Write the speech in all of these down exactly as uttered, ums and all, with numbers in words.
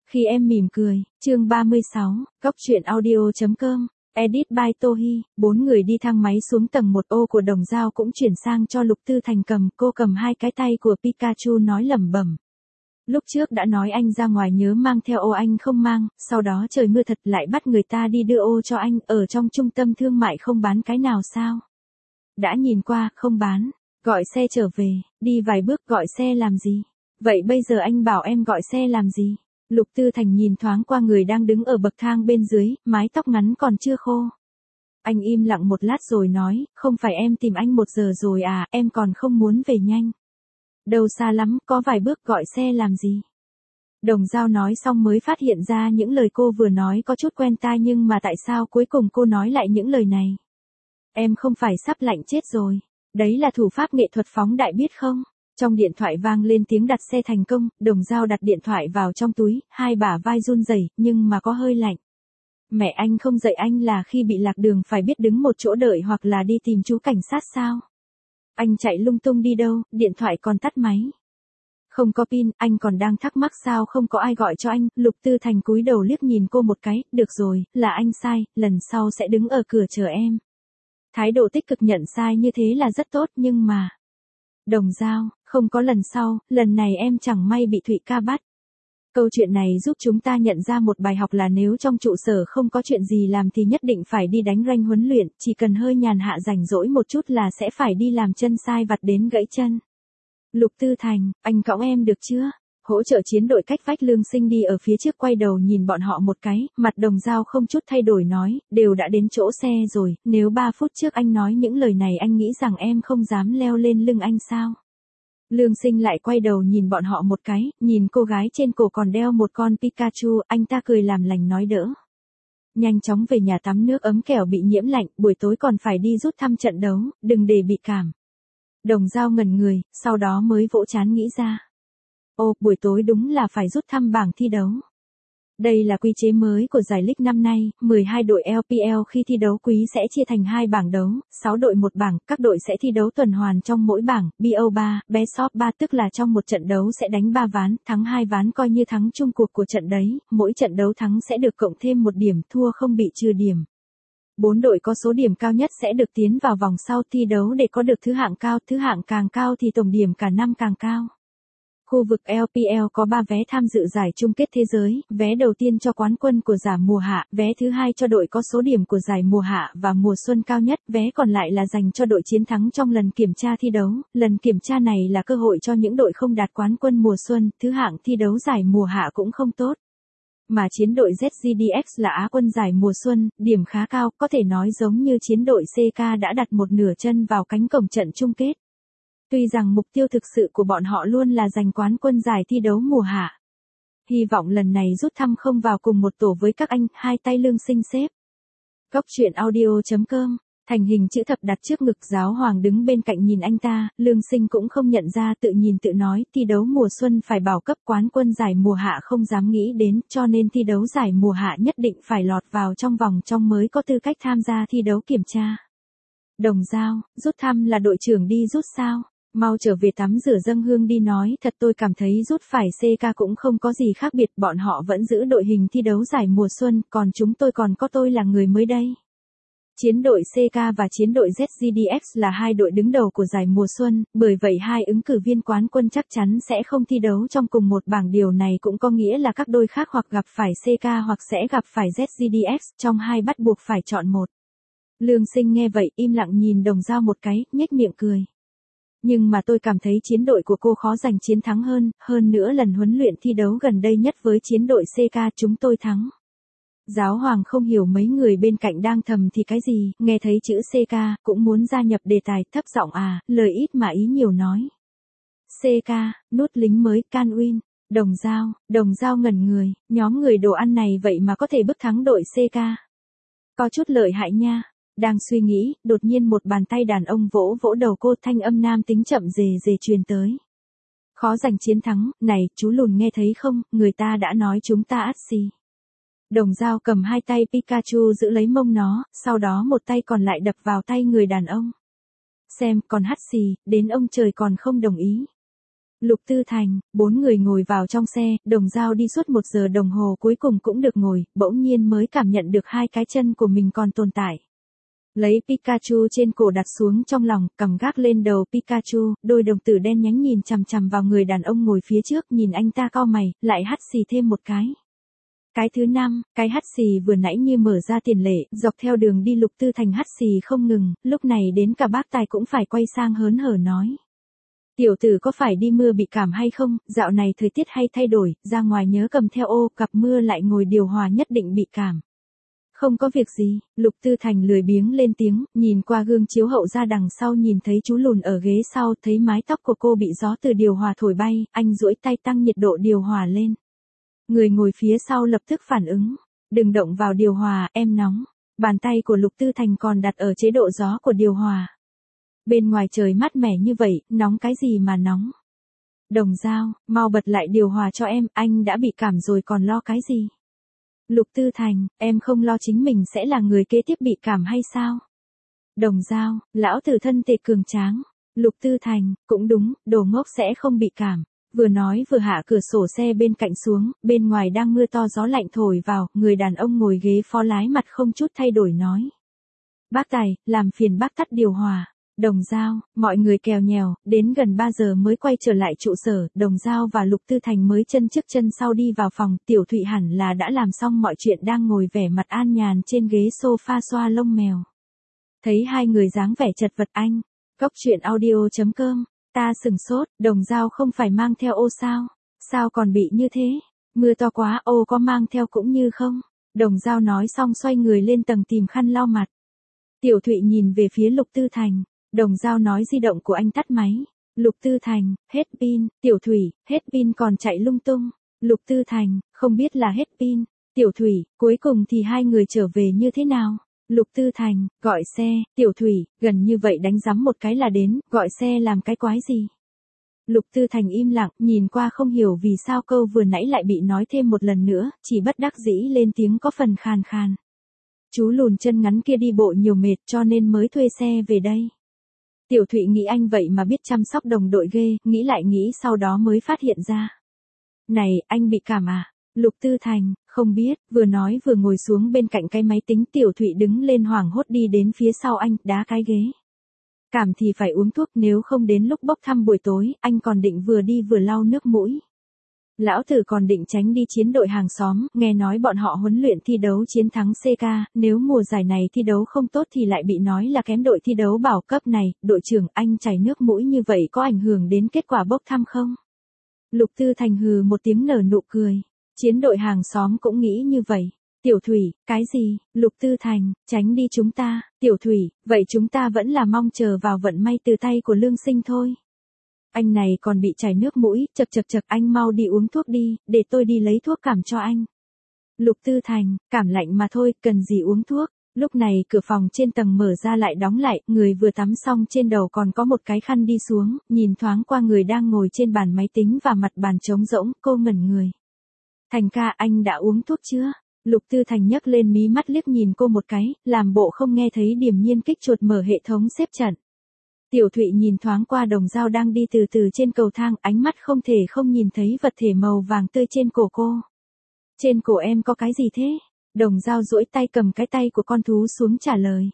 Khi em mỉm cười, chương ba mươi sáu, góc truyện audio.com, edit by Tohi, bốn người đi thang máy xuống tầng một, ô của Đồng Dao cũng chuyển sang cho Lục Tư Thành cầm, cô cầm hai cái tay của Pikachu nói lẩm bẩm. Lúc trước đã nói anh ra ngoài nhớ mang theo ô anh không mang, sau đó trời mưa thật lại bắt người ta đi đưa ô cho anh, ở trong trung tâm thương mại không bán cái nào sao? Đã nhìn qua, không bán, gọi xe trở về, đi vài bước gọi xe làm gì? Vậy bây giờ anh bảo em gọi xe làm gì? Lục Tư Thành nhìn thoáng qua người đang đứng ở bậc thang bên dưới, mái tóc ngắn còn chưa khô. Anh im lặng một lát rồi nói, không phải em tìm anh một giờ rồi à, em còn không muốn về nhanh. Đâu xa lắm, có vài bước gọi xe làm gì? Đồng Dao nói xong mới phát hiện ra những lời cô vừa nói có chút quen tai, nhưng mà tại sao cuối cùng cô nói lại những lời này? Em không phải sắp lạnh chết rồi. Đấy là thủ pháp nghệ thuật phóng đại biết không? Trong điện thoại vang lên tiếng đặt xe thành công, Đồng Dao đặt điện thoại vào trong túi, hai bả vai run rẩy, nhưng mà có hơi lạnh. Mẹ anh không dạy anh là khi bị lạc đường phải biết đứng một chỗ đợi hoặc là đi tìm chú cảnh sát sao? Anh chạy lung tung đi đâu, điện thoại còn tắt máy. Không có pin, anh còn đang thắc mắc sao không có ai gọi cho anh. Lục Tư Thành cúi đầu liếc nhìn cô một cái, được rồi, là anh sai, lần sau sẽ đứng ở cửa chờ em. Thái độ tích cực nhận sai như thế là rất tốt, nhưng mà... Đồng Dao, không có lần sau, lần này em chẳng may bị Thụy ca bắt. Câu chuyện này giúp chúng ta nhận ra một bài học là nếu trong trụ sở không có chuyện gì làm thì nhất định phải đi đánh ranh huấn luyện, chỉ cần hơi nhàn hạ rảnh rỗi một chút là sẽ phải đi làm chân sai vặt đến gãy chân. Lục Tư Thành, anh cõng em được chưa? Hỗ trợ chiến đội cách vách Lương Sinh đi ở phía trước quay đầu nhìn bọn họ một cái, mặt Đồng Dao không chút thay đổi nói, đều đã đến chỗ xe rồi, nếu ba phút trước anh nói những lời này anh nghĩ rằng em không dám leo lên lưng anh sao? Lương Sinh lại quay đầu nhìn bọn họ một cái, nhìn cô gái trên cổ còn đeo một con Pikachu, anh ta cười làm lành nói đỡ. Nhanh chóng về nhà tắm nước ấm kẻo bị nhiễm lạnh, buổi tối còn phải đi rút thăm trận đấu, đừng để bị cảm. Đồng Dao ngẩn người, sau đó mới vỗ trán nghĩ ra. Ô, buổi tối đúng là phải rút thăm bảng thi đấu. Đây là quy chế mới của giải League năm nay, mười hai đội lờ pê lờ khi thi đấu quý sẽ chia thành hai bảng đấu, sáu đội một bảng, các đội sẽ thi đấu tuần hoàn trong mỗi bảng, bê o ba, Best of ba tức là trong một trận đấu sẽ đánh ba ván, thắng hai ván coi như thắng chung cuộc của trận đấy, mỗi trận đấu thắng sẽ được cộng thêm một điểm, thua không bị trừ điểm. Bốn đội có số điểm cao nhất sẽ được tiến vào vòng sau thi đấu để có được thứ hạng cao, thứ hạng càng cao thì tổng điểm cả năm càng cao. Khu vực lờ pê lờ có ba vé tham dự giải chung kết thế giới, vé đầu tiên cho quán quân của giải mùa hạ, vé thứ hai cho đội có số điểm của giải mùa hạ và mùa xuân cao nhất, vé còn lại là dành cho đội chiến thắng trong lần kiểm tra thi đấu. Lần kiểm tra này là cơ hội cho những đội không đạt quán quân mùa xuân, thứ hạng thi đấu giải mùa hạ cũng không tốt. Mà chiến đội Z G D X là Á quân giải mùa xuân, điểm khá cao, có thể nói giống như chiến đội xê ca đã đặt một nửa chân vào cánh cổng trận chung kết. Tuy rằng mục tiêu thực sự của bọn họ luôn là giành quán quân giải thi đấu mùa hạ. Hy vọng lần này rút thăm không vào cùng một tổ với các anh, hai tay Lương Sinh xếp. Góc truyện audio.com, thành hình chữ thập đặt trước ngực, Giáo Hoàng đứng bên cạnh nhìn anh ta, Lương Sinh cũng không nhận ra, tự nhìn tự nói, thi đấu mùa xuân phải bảo cấp, quán quân giải mùa hạ không dám nghĩ đến, cho nên thi đấu giải mùa hạ nhất định phải lọt vào trong vòng trong mới có tư cách tham gia thi đấu kiểm tra. Đồng Dao, rút thăm là đội trưởng đi rút sao? Mau trở về tắm rửa dâng hương đi. Nói thật tôi cảm thấy rút phải xê ca cũng không có gì khác biệt, bọn họ vẫn giữ đội hình thi đấu giải mùa xuân, còn chúng tôi còn có tôi là người mới đây. Chiến đội xê ca và chiến đội Z G D X là hai đội đứng đầu của giải mùa xuân, bởi vậy hai ứng cử viên quán quân chắc chắn sẽ không thi đấu trong cùng một bảng, điều này cũng có nghĩa là các đôi khác hoặc gặp phải xê ca hoặc sẽ gặp phải Z G D X, trong hai bắt buộc phải chọn một. Lương Sinh nghe vậy im lặng nhìn Đồng Dao một cái, nhếch miệng cười. Nhưng mà tôi cảm thấy chiến đội của cô khó giành chiến thắng hơn, hơn nữa lần huấn luyện thi đấu gần đây nhất với chiến đội xê ca chúng tôi thắng. Giáo Hoàng không hiểu mấy người bên cạnh đang thầm thì cái gì, nghe thấy chữ xê ca, cũng muốn gia nhập đề tài, thấp giọng à, lời ít mà ý nhiều nói. xê ca, nút lính mới, Can Win, Đồng Dao, Đồng Dao ngẩn người, nhóm người đồ ăn này vậy mà có thể bức thắng đội xê ca. Có chút lợi hại nha. Đang suy nghĩ, đột nhiên một bàn tay đàn ông vỗ vỗ đầu cô, thanh âm nam tính chậm rề rề truyền tới. Khó giành chiến thắng, này, chú lùn nghe thấy không, người ta đã nói chúng ta ắt xì. Đồng Dao cầm hai tay Pikachu giữ lấy mông nó, sau đó một tay còn lại đập vào tay người đàn ông. Xem, còn hắt xì, đến ông trời còn không đồng ý. Lục Tư Thành, bốn người ngồi vào trong xe, Đồng Dao đi suốt một giờ đồng hồ cuối cùng cũng được ngồi, bỗng nhiên mới cảm nhận được hai cái chân của mình còn tồn tại. Lấy Pikachu trên cổ đặt xuống trong lòng, cầm gác lên đầu Pikachu, đôi đồng tử đen nhánh nhìn chằm chằm vào người đàn ông ngồi phía trước, nhìn anh ta cau mày, lại hắt xì thêm một cái. Cái thứ năm, cái hắt xì vừa nãy như mở ra tiền lệ, dọc theo đường đi Lục Tư Thành hắt xì không ngừng, lúc này đến cả bác tài cũng phải quay sang hớn hở nói. Tiểu tử có phải đi mưa bị cảm hay không, dạo này thời tiết hay thay đổi, ra ngoài nhớ cầm theo ô, gặp mưa lại ngồi điều hòa nhất định bị cảm. Không có việc gì, Lục Tư Thành lười biếng lên tiếng, nhìn qua gương chiếu hậu ra đằng sau nhìn thấy chú lùn ở ghế sau, thấy mái tóc của cô bị gió từ điều hòa thổi bay, anh duỗi tay tăng nhiệt độ điều hòa lên. Người ngồi phía sau lập tức phản ứng, đừng động vào điều hòa, em nóng. Bàn tay của Lục Tư Thành còn đặt ở chế độ gió của điều hòa. Bên ngoài trời mát mẻ như vậy, nóng cái gì mà nóng. Đồng Dao, mau bật lại điều hòa cho em, anh đã bị cảm rồi còn lo cái gì. Lục Tư Thành, em không lo chính mình sẽ là người kế tiếp bị cảm hay sao? Đồng Dao, lão tử thân thể cường tráng. Lục Tư Thành, cũng đúng, đồ ngốc sẽ không bị cảm. Vừa nói vừa hạ cửa sổ xe bên cạnh xuống, bên ngoài đang mưa to gió lạnh thổi vào, người đàn ông ngồi ghế phó lái mặt không chút thay đổi nói. Bác Tài, làm phiền bác tắt điều hòa. Đồng Dao, mọi người kèo nhèo, đến gần ba giờ mới quay trở lại trụ sở, Đồng Dao và Lục Tư Thành mới chân trước chân sau đi vào phòng, Tiểu Thụy hẳn là đã làm xong mọi chuyện đang ngồi vẻ mặt an nhàn trên ghế sofa xoa lông mèo. Thấy hai người dáng vẻ chật vật anh, Cốc truyện audio chấm com, ta sừng sốt, Đồng Dao không phải mang theo ô sao? Sao còn bị như thế? Mưa to quá, ô có mang theo cũng như không? Đồng Dao nói xong xoay người lên tầng tìm khăn lau mặt. Tiểu Thụy nhìn về phía Lục Tư Thành. Đồng Dao nói di động của anh tắt máy. Lục Tư Thành, hết pin. Tiểu Thủy, hết pin còn chạy lung tung. Lục Tư Thành, không biết là hết pin. Tiểu Thủy, cuối cùng thì hai người trở về như thế nào? Lục Tư Thành, gọi xe. Tiểu Thủy, gần như vậy đánh giấm một cái là đến, gọi xe làm cái quái gì? Lục Tư Thành im lặng, nhìn qua không hiểu vì sao câu vừa nãy lại bị nói thêm một lần nữa, chỉ bất đắc dĩ lên tiếng có phần khàn khàn. Chú lùn chân ngắn kia đi bộ nhiều mệt cho nên mới thuê xe về đây. Tiểu Thụy nghĩ anh vậy mà biết chăm sóc đồng đội ghê, nghĩ lại nghĩ sau đó mới phát hiện ra. Này, anh bị cảm à? Lục Tư Thành, không biết, vừa nói vừa ngồi xuống bên cạnh cái máy tính. Tiểu Thụy đứng lên hoảng hốt đi đến phía sau anh, đá cái ghế. Cảm thì phải uống thuốc, nếu không đến lúc bốc thăm buổi tối, anh còn định vừa đi vừa lau nước mũi. Lão tử còn định tránh đi chiến đội hàng xóm, nghe nói bọn họ huấn luyện thi đấu chiến thắng xê ca, nếu mùa giải này thi đấu không tốt thì lại bị nói là kém đội thi đấu bảo cấp này, đội trưởng anh chảy nước mũi như vậy có ảnh hưởng đến kết quả bốc thăm không? Lục Tư Thành hừ một tiếng nở nụ cười, chiến đội hàng xóm cũng nghĩ như vậy. Tiểu Thủy, cái gì? Lục Tư Thành, tránh đi chúng ta. Tiểu Thủy, vậy chúng ta vẫn là mong chờ vào vận may từ tay của Lương Sinh thôi. Anh này còn bị chảy nước mũi, chật chật chật, anh mau đi uống thuốc đi, để tôi đi lấy thuốc cảm cho anh. Lục Tư Thành, cảm lạnh mà thôi, cần gì uống thuốc. Lúc này cửa phòng trên tầng mở ra lại đóng lại, người vừa tắm xong trên đầu còn có một cái khăn đi xuống, nhìn thoáng qua người đang ngồi trên bàn máy tính và mặt bàn trống rỗng, cô ngẩn người. Thành ca, anh đã uống thuốc chưa? Lục Tư Thành nhấc lên mí mắt liếc nhìn cô một cái, làm bộ không nghe thấy, điềm nhiên kích chuột mở hệ thống xếp trận. Tiểu Thụy nhìn thoáng qua Đồng Dao đang đi từ từ trên cầu thang, ánh mắt không thể không nhìn thấy vật thể màu vàng tươi trên cổ cô. Trên cổ em có cái gì thế? Đồng Dao duỗi tay cầm cái tay của con thú xuống trả lời.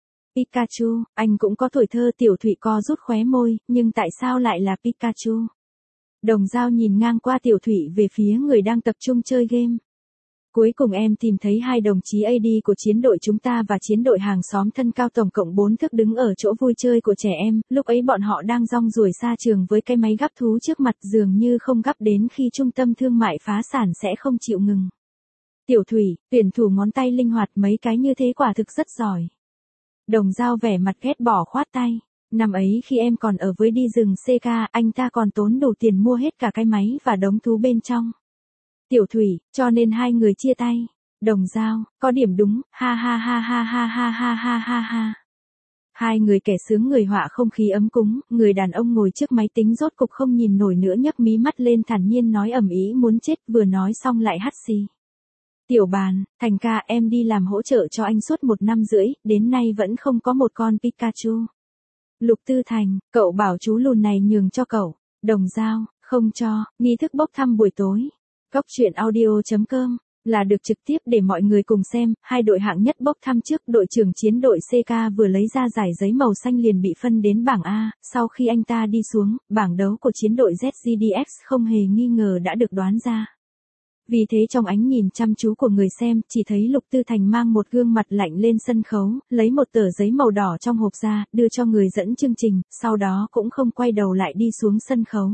Pikachu, anh cũng có tuổi thơ. Tiểu Thụy co rút khóe môi, nhưng tại sao lại là Pikachu? Đồng Dao nhìn ngang qua Tiểu Thụy về phía người đang tập trung chơi game. Cuối cùng em tìm thấy hai đồng chí a đê của chiến đội chúng ta và chiến đội hàng xóm thân cao tổng cộng bốn thước đứng ở chỗ vui chơi của trẻ em, lúc ấy bọn họ đang rong ruổi xa trường với cái máy gắp thú trước mặt, dường như không gắp đến khi trung tâm thương mại phá sản sẽ không chịu ngừng. Tiểu Thủy, tuyển thủ ngón tay linh hoạt mấy cái như thế quả thực rất giỏi. Đồng Dao vẻ mặt ghét bỏ khoát tay. Năm ấy khi em còn ở với đi rừng xê ca, anh ta còn tốn đủ tiền mua hết cả cái máy và đống thú bên trong. Tiểu Thủy, cho nên hai người chia tay. Đồng Dao, có điểm đúng, ha ha ha ha ha ha ha ha ha ha. Hai người kẻ sướng người họa không khí ấm cúng, người đàn ông ngồi trước máy tính rốt cục không nhìn nổi nữa, nhấc mí mắt lên thản nhiên nói ầm ĩ muốn chết, vừa nói xong lại hắt xì. Tiểu Bàn, Thành ca, em đi làm hỗ trợ cho anh suốt một năm rưỡi, đến nay vẫn không có một con Pikachu. Lục Tư Thành, cậu bảo chú lùn này nhường cho cậu. Đồng Dao, Không cho, nghi thức bốc thăm buổi tối. Góc truyện audio.com là được trực tiếp để mọi người cùng xem. Hai đội hạng nhất bốc thăm trước, đội trưởng chiến đội xê ca vừa lấy ra giải giấy màu xanh liền bị phân đến bảng A. Sau khi anh ta đi xuống, bảng đấu của chiến đội Z G D X không hề nghi ngờ đã được đoán ra. Vì thế trong ánh nhìn chăm chú của người xem, chỉ thấy Lục Tư Thành mang một gương mặt lạnh lên sân khấu, lấy một tờ giấy màu đỏ trong hộp ra, đưa cho người dẫn chương trình, sau đó cũng không quay đầu lại đi xuống sân khấu.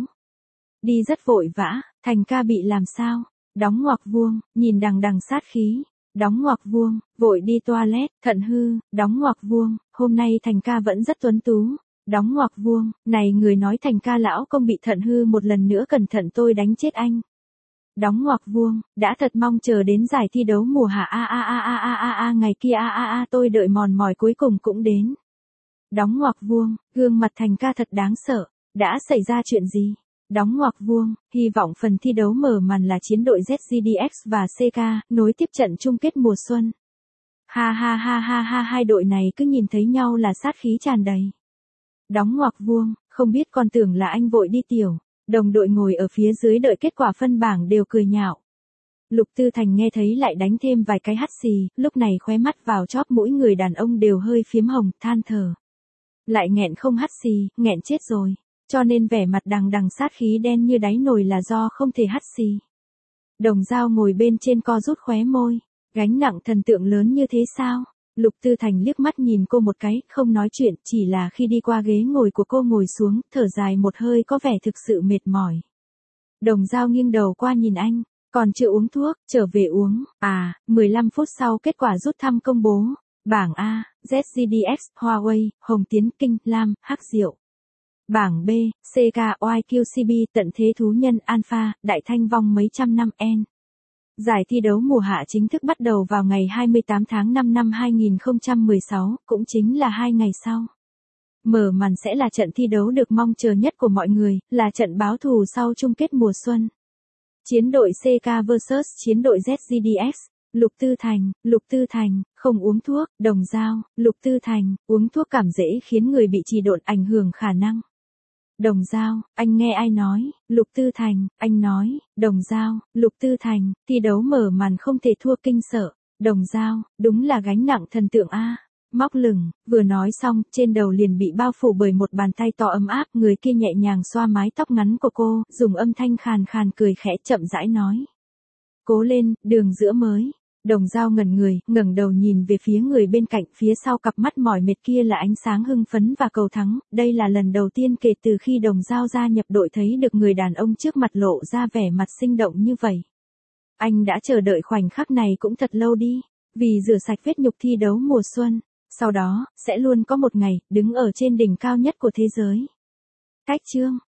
Đi rất vội vã. Thành ca bị làm sao? Đóng ngoặc vuông, nhìn đằng đằng sát khí. Đóng ngoặc vuông, vội đi toilet, thận hư. Đóng ngoặc vuông, hôm nay Thành ca vẫn rất tuấn tú. Đóng ngoặc vuông, này người nói Thành ca lão công bị thận hư một lần nữa, cẩn thận tôi đánh chết anh. Đóng ngoặc vuông, đã thật mong chờ đến giải thi đấu mùa hạ a a a a a a a ngày kia a a a tôi đợi mòn mỏi cuối cùng cũng đến. Đóng ngoặc vuông, gương mặt Thành ca thật đáng sợ. Đã xảy ra chuyện gì? Đóng ngoặc vuông, hy vọng phần thi đấu mở màn là chiến đội Z G D X và xê ca, nối tiếp trận chung kết mùa xuân. Ha ha ha ha ha, hai đội này cứ nhìn thấy nhau là sát khí tràn đầy. Đóng ngoặc vuông, không biết còn tưởng là anh vội đi tiểu. Đồng đội ngồi ở phía dưới đợi kết quả phân bảng đều cười nhạo. Lục Tư Thành nghe thấy lại đánh thêm vài cái hắt xì, lúc này khóe mắt vào chóp mũi người đàn ông đều hơi phiếm hồng, than thở. Lại nghẹn không hắt xì, nghẹn chết rồi. Cho nên vẻ mặt đằng đằng sát khí đen như đáy nồi là do không thể hắt xì. Đồng Dao ngồi bên trên co rút khóe môi. Gánh nặng thần tượng lớn như thế sao? Lục Tư Thành liếc mắt nhìn cô một cái, không nói chuyện, chỉ là khi đi qua ghế ngồi của cô ngồi xuống, thở dài một hơi có vẻ thực sự mệt mỏi. Đồng Dao nghiêng đầu qua nhìn anh, còn chưa uống thuốc, trở về uống. À, mười lăm phút sau kết quả rút thăm công bố. Bảng A, Z G D X, Huawei, Hồng Tiến, Kinh, Lam, Hắc Diệu. Bảng B, xê ca, Y Q C B, Tận Thế Thú Nhân, Alpha, Đại Thanh Vong mấy trăm năm N. Giải thi đấu mùa hạ chính thức bắt đầu vào ngày hai mươi tám tháng năm năm hai nghìn không trăm mười sáu, cũng chính là hai ngày sau. Mở màn sẽ là trận thi đấu được mong chờ nhất của mọi người, là trận báo thù sau chung kết mùa xuân. Chiến đội xê ca versus chiến đội Z G D X. Lục Tư Thành, Lục Tư Thành, không uống thuốc. Đồng Dao, Lục Tư Thành, uống thuốc cảm dễ khiến người bị trì độn, ảnh hưởng khả năng. Đồng Dao, anh nghe ai nói? Lục Tư Thành, anh nói. Đồng Dao, Lục Tư Thành, thi đấu mở màn không thể thua, kinh sợ. Đồng Dao, đúng là gánh nặng thần tượng a. Móc lửng, vừa nói xong, trên đầu liền bị bao phủ bởi một bàn tay to ấm áp, người kia nhẹ nhàng xoa mái tóc ngắn của cô, dùng âm thanh khàn khàn cười khẽ, chậm rãi nói. Cố lên, đường giữa mới. Đồng Dao ngẩn người, ngẩng đầu nhìn về phía người bên cạnh, phía sau cặp mắt mỏi mệt kia là ánh sáng hưng phấn và cầu thắng. Đây là lần đầu tiên kể từ khi Đồng Dao gia nhập đội thấy được người đàn ông trước mặt lộ ra vẻ mặt sinh động như vậy. Anh đã chờ đợi khoảnh khắc này cũng thật lâu đi, vì rửa sạch vết nhục thi đấu mùa xuân. Sau đó, sẽ luôn có một ngày, đứng ở trên đỉnh cao nhất của thế giới. Cách chương.